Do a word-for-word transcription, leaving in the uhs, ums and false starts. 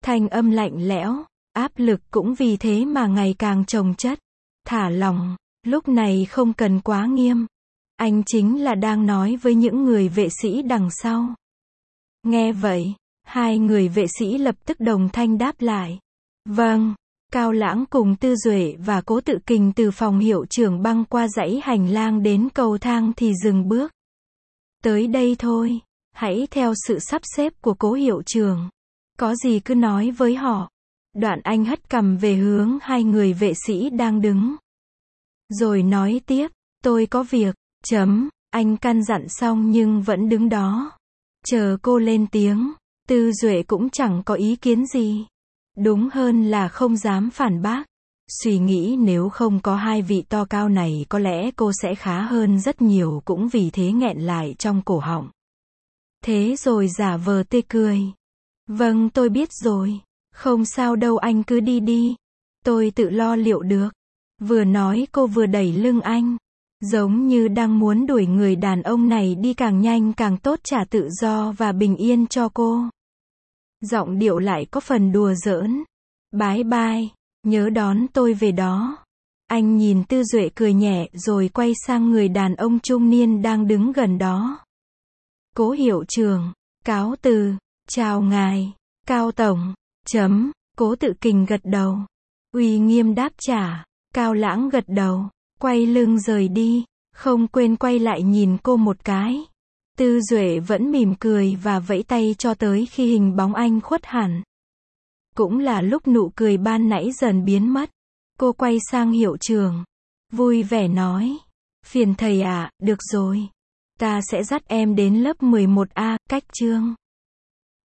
Thanh âm lạnh lẽo, áp lực cũng vì thế mà ngày càng chồng chất. Thả lỏng, lúc này không cần quá nghiêm. Anh chính là đang nói với những người vệ sĩ đằng sau. Nghe vậy, hai người vệ sĩ lập tức đồng thanh đáp lại. Vâng. Cao Lãng cùng Tư Duệ và Cố Tự Kình từ phòng hiệu trưởng băng qua dãy hành lang đến cầu thang thì dừng bước. Tới đây thôi, hãy theo sự sắp xếp của Cố hiệu trưởng. Có gì cứ nói với họ. Đoạn anh hất cằm về hướng hai người vệ sĩ đang đứng. Rồi nói tiếp, tôi có việc, chấm, anh căn dặn xong nhưng vẫn đứng đó. Chờ cô lên tiếng, Tư Duệ cũng chẳng có ý kiến gì. Đúng hơn là không dám phản bác. Suy nghĩ nếu không có hai vị to cao này có lẽ cô sẽ khá hơn rất nhiều, cũng vì thế nghẹn lại trong cổ họng. Thế rồi giả vờ tê cười. Vâng, tôi biết rồi. Không sao đâu, anh cứ đi đi. Tôi tự lo liệu được. Vừa nói cô vừa đẩy lưng anh. Giống như đang muốn đuổi người đàn ông này đi càng nhanh càng tốt, trả tự do và bình yên cho cô. Giọng điệu lại có phần đùa giỡn. Bái bai, nhớ đón tôi về đó. Anh nhìn Tư Duệ cười nhẹ rồi quay sang người đàn ông trung niên đang đứng gần đó. Cố hiệu trưởng, cáo từ, chào ngài, Cao tổng, chấm, Cố Tự Kình gật đầu. Uy nghiêm đáp trả, Cao Lãng gật đầu, quay lưng rời đi, không quên quay lại nhìn cô một cái. Tư Duệ vẫn mỉm cười và vẫy tay cho tới khi hình bóng anh khuất hẳn. Cũng là lúc nụ cười ban nãy dần biến mất. Cô quay sang hiệu trưởng, vui vẻ nói, phiền thầy ạ, à, được rồi. Ta sẽ dắt em đến lớp mười một A, cách chương.